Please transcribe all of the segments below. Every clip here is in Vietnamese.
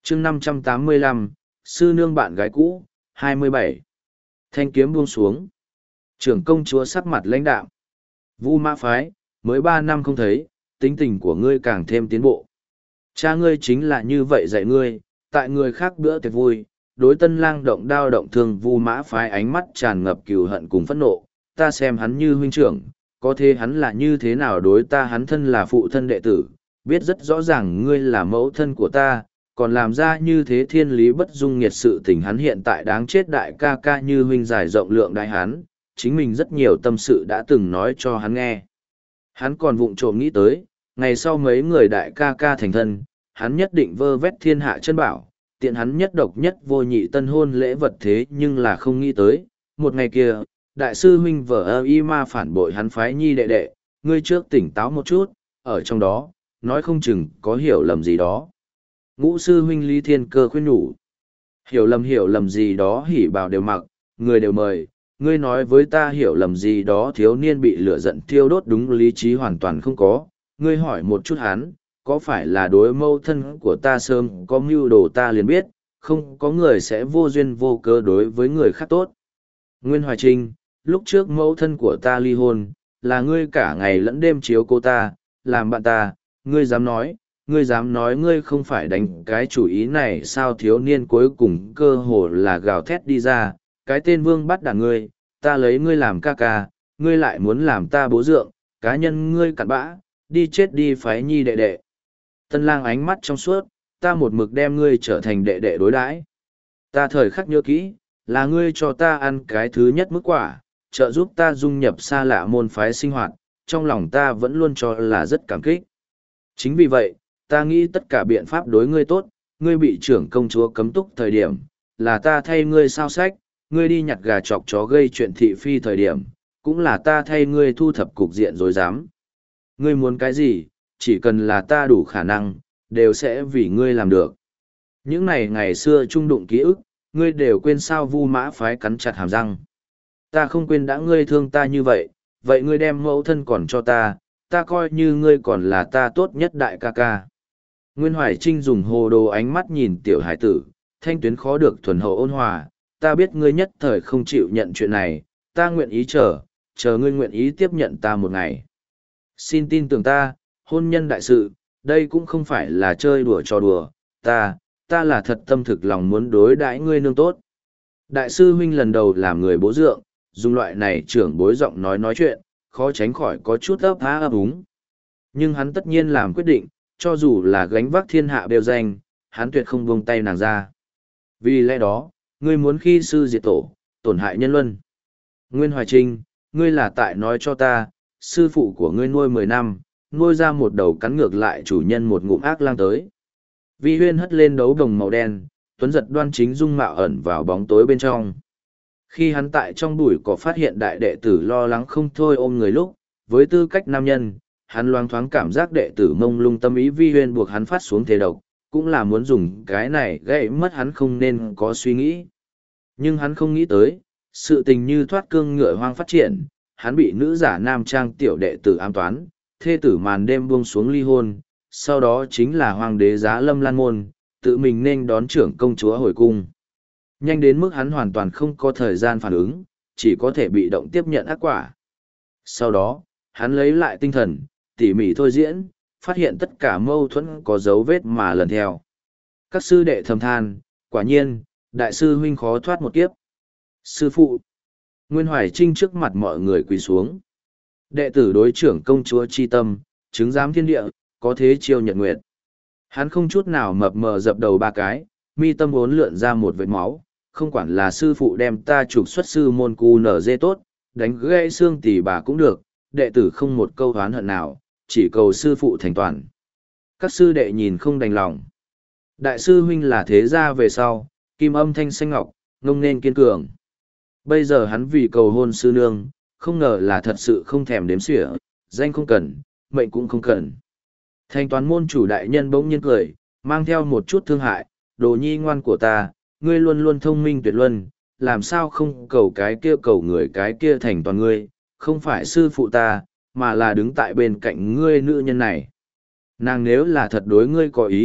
chương 585, sư nương bạn gái cũ, 27. Thanh kiếm buông xuống. Trưởng công chúa sắc mặt lãnh đạm. Vu Mã phái, mới 3 năm không thấy, tính tình của ngươi càng thêm tiến bộ. Cha ngươi chính là như vậy dạy ngươi, tại người khác bữa tiệc vui, đối Tân Lang động đao động thương. Vu Mã phái ánh mắt tràn ngập cừu hận cùng phẫn nộ, ta xem hắn như huynh trưởng, có thế hắn là như thế nào đối ta? Hắn thân là phụ thân đệ tử, biết rất rõ ràng ngươi là mẫu thân của ta, còn làm ra như thế thiên lý bất dung nghiệt sự tình. Hắn hiện tại đáng chết. Đại ca ca như huynh giải rộng lượng đại hắn, chính mình rất nhiều tâm sự đã từng nói cho hắn nghe. Hắn còn vụng trộm nghĩ tới, ngày sau mấy người đại ca ca thành thân, hắn nhất định vơ vét thiên hạ chân bảo, tiện hắn nhất độc nhất vô nhị tân hôn lễ vật. Thế nhưng là không nghĩ tới, một ngày kia, đại sư huynh vợ y ma phản bội hắn phái nhi đệ đệ, ngươi trước tỉnh táo một chút, ở trong đó, nói không chừng có hiểu lầm gì đó. Ngũ sư huynh Lý Thiên Cơ khuyên nhủ, hiểu lầm gì đó hỉ bảo đều mặc, người đều mời, ngươi nói với ta hiểu lầm gì đó? Thiếu niên bị lửa giận thiêu đốt, đúng lý trí hoàn toàn không có. Ngươi hỏi một chút hắn, có phải là đối mâu thân của ta sớm có mưu đồ? Ta liền biết, không có người sẽ vô duyên vô cớ đối với người khác tốt. Nguyên Hoài Trinh, lúc trước mẫu thân của ta ly hôn, là ngươi cả ngày lẫn đêm chiếu cô ta, làm bạn ta, ngươi dám nói ngươi không phải đánh cái chủ ý này sao? Thiếu niên cuối cùng cơ hồ là gào thét đi ra, cái tên vương bắt đàn ngươi, ta lấy ngươi làm ca ca, ngươi lại muốn làm ta bố dượng, cá nhân ngươi cặn bã, đi chết đi phái nhi đệ đệ. Tân Lang ánh mắt trong suốt, ta một mực đem ngươi trở thành đệ đệ đối đãi. Ta thời khắc nhớ kỹ, là ngươi cho ta ăn cái thứ nhất mức quả, trợ giúp ta dung nhập xa lạ môn phái sinh hoạt, trong lòng ta vẫn luôn cho là rất cảm kích. Chính vì vậy, ta nghĩ tất cả biện pháp đối ngươi tốt. Ngươi bị trưởng công chúa cấm túc thời điểm, là ta thay ngươi sao sách. Ngươi đi nhặt gà chọc chó gây chuyện thị phi thời điểm, cũng là ta thay ngươi thu thập cục diện rối rắm. Ngươi muốn cái gì, chỉ cần là ta đủ khả năng, đều sẽ vì ngươi làm được. Những này ngày xưa trung đụng ký ức, ngươi đều quên sao? Vu Mã phái cắn chặt hàm răng. Ta không quên đã. Ngươi thương ta như vậy, vậy ngươi đem mẫu thân còn cho ta, ta coi như ngươi còn là ta tốt nhất đại ca ca. Nguyên Hoài Trinh dùng hồ đồ ánh mắt nhìn tiểu hải tử, thanh tuyến khó được thuần hậu ôn hòa. Ta biết ngươi nhất thời không chịu nhận chuyện này, ta nguyện ý chờ ngươi nguyện ý tiếp nhận ta một ngày. Xin tin tưởng ta, hôn nhân đại sự, đây cũng không phải là chơi đùa trò đùa, ta là thật tâm thực lòng muốn đối đãi ngươi nương tốt. Đại sư huynh lần đầu làm người bố dượng, dùng loại này trưởng bối giọng nói chuyện, khó tránh khỏi có chút ấp há ấp úng. Nhưng hắn tất nhiên làm quyết định, cho dù là gánh vác thiên hạ bêu danh, hắn tuyệt không buông tay nàng ra. Vì lẽ đó, ngươi muốn khi sư diệt tổ, tổn hại nhân luân. Nguyên Hoài Trinh, ngươi là tại nói cho ta, sư phụ của ngươi nuôi 10 năm, nuôi ra một đầu cắn ngược lại chủ nhân một ngụm ác lang tới. Vi Huyên hất lên đấu đồng màu đen, tuấn giật đoan chính dung mạo ẩn vào bóng tối bên trong. Khi hắn tại trong bụi cỏ phát hiện đại đệ tử lo lắng không thôi ôm người lúc, với tư cách nam nhân, hắn loáng thoáng cảm giác đệ tử mông lung tâm ý. Vi Huyên buộc hắn phát xuống thế độc, cũng là muốn dùng cái này gãy mất hắn không nên có suy nghĩ. Nhưng hắn không nghĩ tới, sự tình như thoát cương ngựa hoang phát triển, hắn bị nữ giả nam trang tiểu đệ tử ám toán, thê tử màn đêm buông xuống ly hôn, sau đó chính là hoàng đế Giá Lâm Lan Môn, tự mình nên đón trưởng công chúa hồi cung. Nhanh đến mức hắn hoàn toàn không có thời gian phản ứng, chỉ có thể bị động tiếp nhận ác quả. Sau đó, hắn lấy lại tinh thần, tỉ mỉ thôi diễn, phát hiện tất cả mâu thuẫn có dấu vết mà lần theo. Các sư đệ thầm than, quả nhiên, đại sư huynh khó thoát một kiếp. Sư phụ, Nguyên Hoài Trinh trước mặt mọi người quỳ xuống. Đệ tử đối trưởng công chúa chi tâm, chứng giám thiên địa, có thế chiêu nhật nguyệt. Hắn không chút nào mập mờ dập đầu 3 cái, mi tâm vốn lượn ra một vệt máu, không quản là sư phụ đem ta trục xuất sư môn cu nở dê tốt, đánh gãy xương tỉ bà cũng được, đệ tử không một câu oán hận nào, chỉ cầu sư phụ thành toàn. Các sư đệ nhìn không đành lòng. Đại sư huynh là thế gia về sau, kim âm thanh xanh ngọc, ngông nên kiên cường. Bây giờ hắn vì cầu hôn sư nương, không ngờ là thật sự không thèm đếm xỉa, danh không cần, mệnh cũng không cần. Thanh toán môn chủ đại nhân bỗng nhiên cười, mang theo một chút thương hại, đồ nhi ngoan của ta, ngươi luôn luôn thông minh tuyệt luân, làm sao không cầu cái kia cầu người cái kia thành toàn ngươi, không phải sư phụ ta, mà là đứng tại bên cạnh ngươi nữ nhân này. Nàng nếu là thật đối ngươi có ý,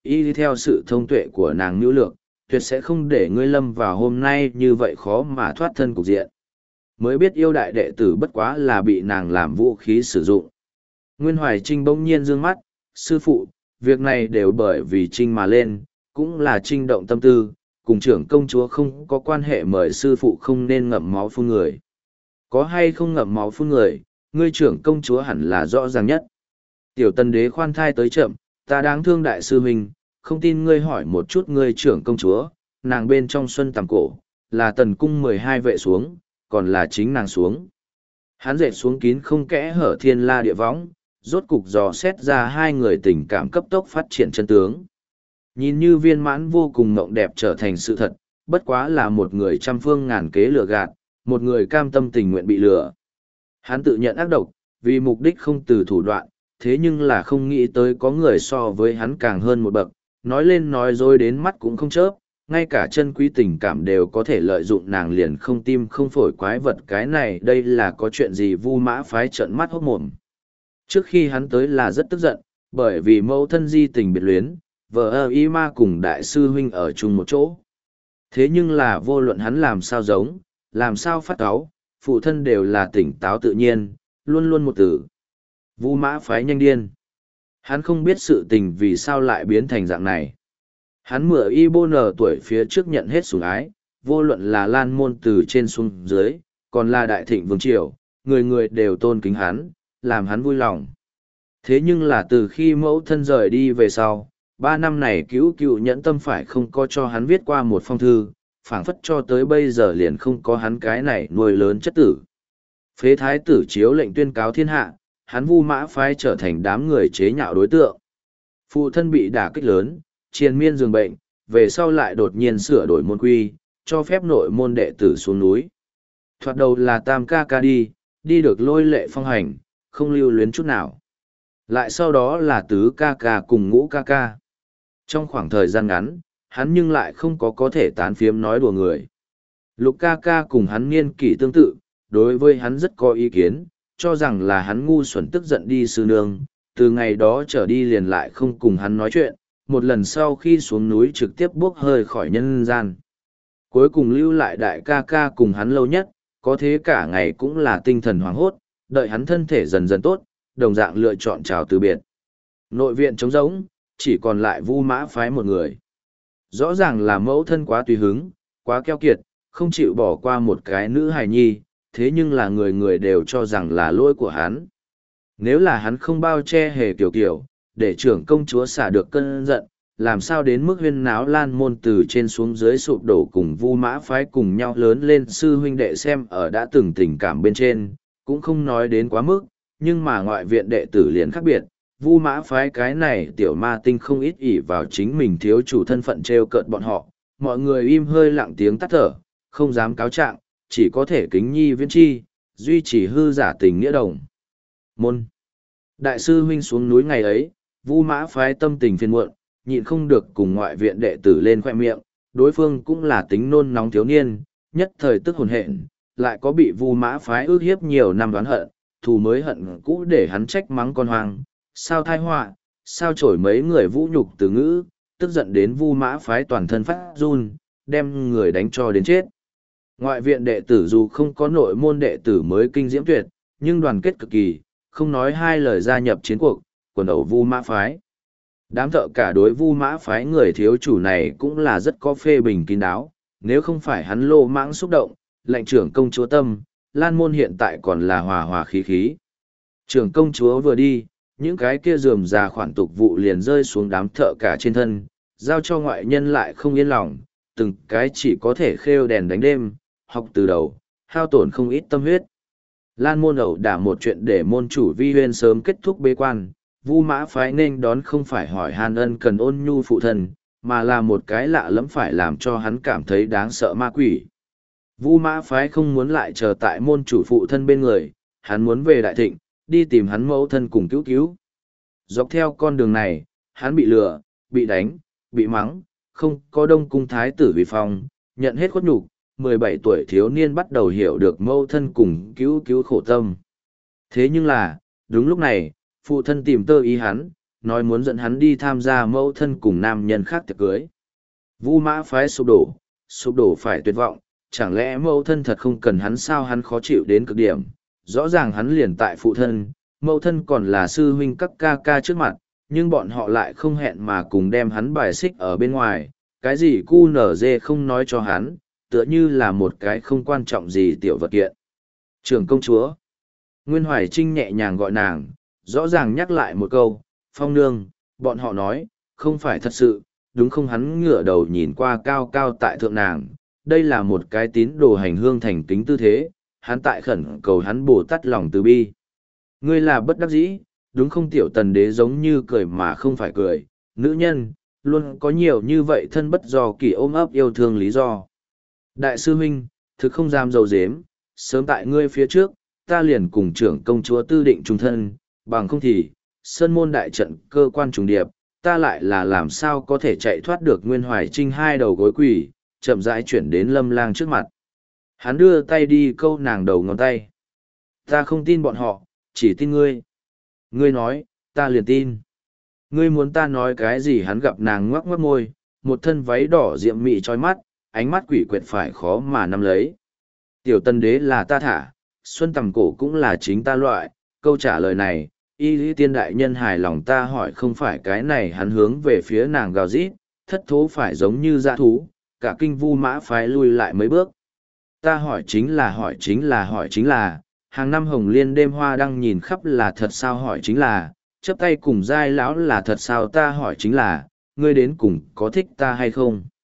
y theo sự thông tuệ của nàng nhu lược, tuyệt sẽ không để ngươi lâm vào hôm nay như vậy khó mà thoát thân cục diện. Mới biết yêu đại đệ tử bất quá là bị nàng làm vũ khí sử dụng. Nguyên Hoài Trinh bỗng nhiên dương mắt, sư phụ, việc này đều bởi vì Trinh mà lên, cũng là Trinh động tâm tư, cùng trưởng công chúa không có quan hệ, mời sư phụ không nên ngậm máu phun người. Có hay không ngậm máu phun người, ngươi trưởng công chúa hẳn là rõ ràng nhất. Tiểu Tần đế khoan thai tới chậm, ta đáng thương đại sư huynh, không tin ngươi hỏi một chút ngươi trưởng công chúa, nàng bên trong xuân tầm cổ, là tần cung 12 vệ xuống, còn là chính nàng xuống. Hắn dệt xuống kín không kẽ hở thiên la địa võng, rốt cục dò xét ra hai người tình cảm cấp tốc phát triển chân tướng. Nhìn như viên mãn vô cùng mộng đẹp trở thành sự thật, bất quá là một người trăm phương ngàn kế lừa gạt, một người cam tâm tình nguyện bị lừa. Hắn tự nhận ác độc, vì mục đích không từ thủ đoạn, thế nhưng là không nghĩ tới có người so với hắn càng hơn một bậc, nói lên nói dối đến mắt cũng không chớp, ngay cả chân quý tình cảm đều có thể lợi dụng, nàng liền không tim không phổi quái vật cái này, đây là có chuyện gì? Vu Mã Phái trợn mắt hốt mồm. Trước khi hắn tới là rất tức giận, bởi vì mẫu thân di tình biệt luyến, vợ y ma cùng đại sư huynh ở chung một chỗ. Thế nhưng là vô luận hắn làm sao giống, làm sao phát cáu, phụ thân đều là tỉnh táo tự nhiên, luôn luôn một từ. Vu Mã Phái nhanh điên. Hắn không biết sự tình vì sao lại biến thành dạng này. Hắn mửa y bô nở tuổi phía trước nhận hết sủng ái, vô luận là lan môn từ trên xuống dưới, còn là đại thịnh vương triều, người người đều tôn kính hắn, làm hắn vui lòng. Thế nhưng là từ khi mẫu thân rời đi về sau, 3 năm này cứu cựu nhẫn tâm phải không có cho hắn viết qua một phong thư, phảng phất cho tới bây giờ liền không có hắn cái này nuôi lớn chất tử. Phế thái tử chiếu lệnh tuyên cáo thiên hạ, hắn Vu Mã Phái trở thành đám người chế nhạo đối tượng. Phụ thân bị đả kích lớn, triền miên giường bệnh, về sau lại đột nhiên sửa đổi môn quy, cho phép nội môn đệ tử xuống núi. Thoạt đầu là tam ca ca đi được lôi lệ phong hành, không lưu luyến chút nào. Lại sau đó là tứ ca ca cùng ngũ ca ca. Trong khoảng thời gian ngắn, hắn nhưng lại không có thể tán phiếm nói đùa người. Lục ca ca cùng hắn niên kỷ tương tự, đối với hắn rất có ý kiến, cho rằng là hắn ngu xuẩn tức giận đi sư nương, từ ngày đó trở đi liền lại không cùng hắn nói chuyện, một lần sau khi xuống núi trực tiếp bốc hơi khỏi nhân gian. Cuối cùng lưu lại đại ca ca cùng hắn lâu nhất, có thế cả ngày cũng là tinh thần hoảng hốt, đợi hắn thân thể dần dần tốt, đồng dạng lựa chọn chào từ biệt. Nội viện trống rỗng, chỉ còn lại Vu Mã Phái một người. Rõ ràng là mẫu thân quá tùy hứng, quá keo kiệt, không chịu bỏ qua một cái nữ hài nhi, thế nhưng là người người đều cho rằng là lỗi của hắn. Nếu là hắn không bao che hề kiểu, để trưởng công chúa xả được cơn giận, làm sao đến mức huyên náo lan môn từ trên xuống dưới sụp đổ, cùng Vu Mã Phái cùng nhau lớn lên sư huynh đệ xem ở đã từng tình cảm bên trên, cũng không nói đến quá mức, nhưng mà ngoại viện đệ tử liền khác biệt. Vu Mã Phái cái này tiểu ma tinh không ít ỷ vào chính mình thiếu chủ thân phận trêu cợt bọn họ, mọi người im hơi lặng tiếng tắt thở, không dám cáo trạng, chỉ có thể kính nhi viễn chi, duy trì hư giả tình nghĩa đồng môn. Đại sư huynh xuống núi ngày ấy, Vu Mã Phái tâm tình phiền muộn, nhịn không được cùng ngoại viện đệ tử lên khoe miệng, đối phương cũng là tính nôn nóng thiếu niên, nhất thời tức hồn hện, lại có bị Vu Mã Phái ước hiếp nhiều năm đoán hận, thù mới hận cũ để hắn trách mắng con hoang, sao thai họa, sao trổi mấy người vũ nhục từ ngữ, tức giận đến Vu Mã Phái toàn thân phát run, đem người đánh cho đến chết. Ngoại viện đệ tử dù không có nội môn đệ tử mới kinh diễm tuyệt, nhưng đoàn kết cực kỳ, không nói hai lời gia nhập chiến cuộc, quần ẩu Vu Mã Phái. Đám thợ cả đối Vu Mã Phái người thiếu chủ này cũng là rất có phê bình kín đáo, nếu không phải hắn lô mãng xúc động, lệnh trưởng công chúa tâm, Lan môn hiện tại còn là hòa hòa khí khí. Trưởng công chúa vừa đi, những cái kia rườm rà khoản tục vụ liền rơi xuống đám thợ cả trên thân, giao cho ngoại nhân lại không yên lòng, từng cái chỉ có thể khêu đèn đánh đêm, học từ đầu, hao tổn không ít tâm huyết. Lan môn ẩu đả một chuyện để môn chủ Vi Huyên sớm kết thúc bế quan, Vu Mã Phái nên đón không phải hỏi han ân cần ôn nhu phụ thân, mà là một cái lạ lẫm phải làm cho hắn cảm thấy đáng sợ ma quỷ. Vu Mã Phái không muốn lại chờ tại môn chủ phụ thân bên người, hắn muốn về Đại Thịnh, đi tìm hắn mẫu thân cùng cứu cứu. Dọc theo con đường này, hắn bị lừa, bị đánh, bị mắng, không có Đông cung thái tử vì phong, nhận hết khuất nhục, 17 tuổi thiếu niên bắt đầu hiểu được mẫu thân cùng cứu cứu khổ tâm. Thế nhưng là, đúng lúc này, phụ thân tìm tơ ý hắn, nói muốn dẫn hắn đi tham gia mẫu thân cùng nam nhân khác tiệc cưới. Vu Mã phái sụp đổ phải tuyệt vọng, chẳng lẽ mẫu thân thật không cần hắn sao? Hắn khó chịu đến cực điểm, rõ ràng hắn liền tại phụ thân, mẫu thân còn là sư huynh các ca ca trước mặt, nhưng bọn họ lại không hẹn mà cùng đem hắn bài xích ở bên ngoài, cái gì cu nở dê không nói cho hắn, tựa như là một cái không quan trọng gì tiểu vật kiện. Trưởng công chúa. Nguyên Hoài Trinh nhẹ nhàng gọi nàng, rõ ràng nhắc lại một câu, Phong nương, bọn họ nói, không phải thật sự, đúng không? Hắn ngửa đầu nhìn qua cao cao tại thượng nàng, đây là một cái tín đồ hành hương thành kính tư thế, hắn tại khẩn cầu hắn Bồ Tát lòng từ bi. Ngươi là bất đắc dĩ, đúng không? Tiểu tần đế giống như cười mà không phải cười, nữ nhân, luôn có nhiều như vậy thân bất do kỳ ôm ấp yêu thương lý do. Đại sư huynh, thực không dám dầu dếm, sớm tại ngươi phía trước, ta liền cùng trưởng công chúa tư định trung thân, bằng không thì, sơn môn đại trận cơ quan trùng điệp, ta lại là làm sao có thể chạy thoát được. Nguyên Hoài Trinh hai đầu gối quỳ, chậm rãi chuyển đến Lâm Lang trước mặt. Hắn đưa tay đi câu nàng đầu ngón tay. Ta không tin bọn họ, chỉ tin ngươi. Ngươi nói, ta liền tin. Ngươi muốn ta nói cái gì? Hắn gặp nàng ngoắc ngoắc môi, một thân váy đỏ diệm mị trói mắt, ánh mắt quỷ quyệt phải khó mà nắm lấy. Tiểu tân đế là ta thả, xuân tầm cổ cũng là chính ta loại. Câu trả lời này, y lý tiên đại nhân hài lòng. Ta hỏi không phải cái này. Hắn hướng về phía nàng gào rít, thất thố phải giống như dã thú, cả kinh Vu Mã phái lui lại mấy bước. Ta hỏi chính là, hàng năm hồng liên đêm hoa đăng nhìn khắp là thật sao? Hỏi chính là, chấp tay cùng giai lão là thật sao? Ta hỏi chính là, ngươi đến cùng có thích ta hay không?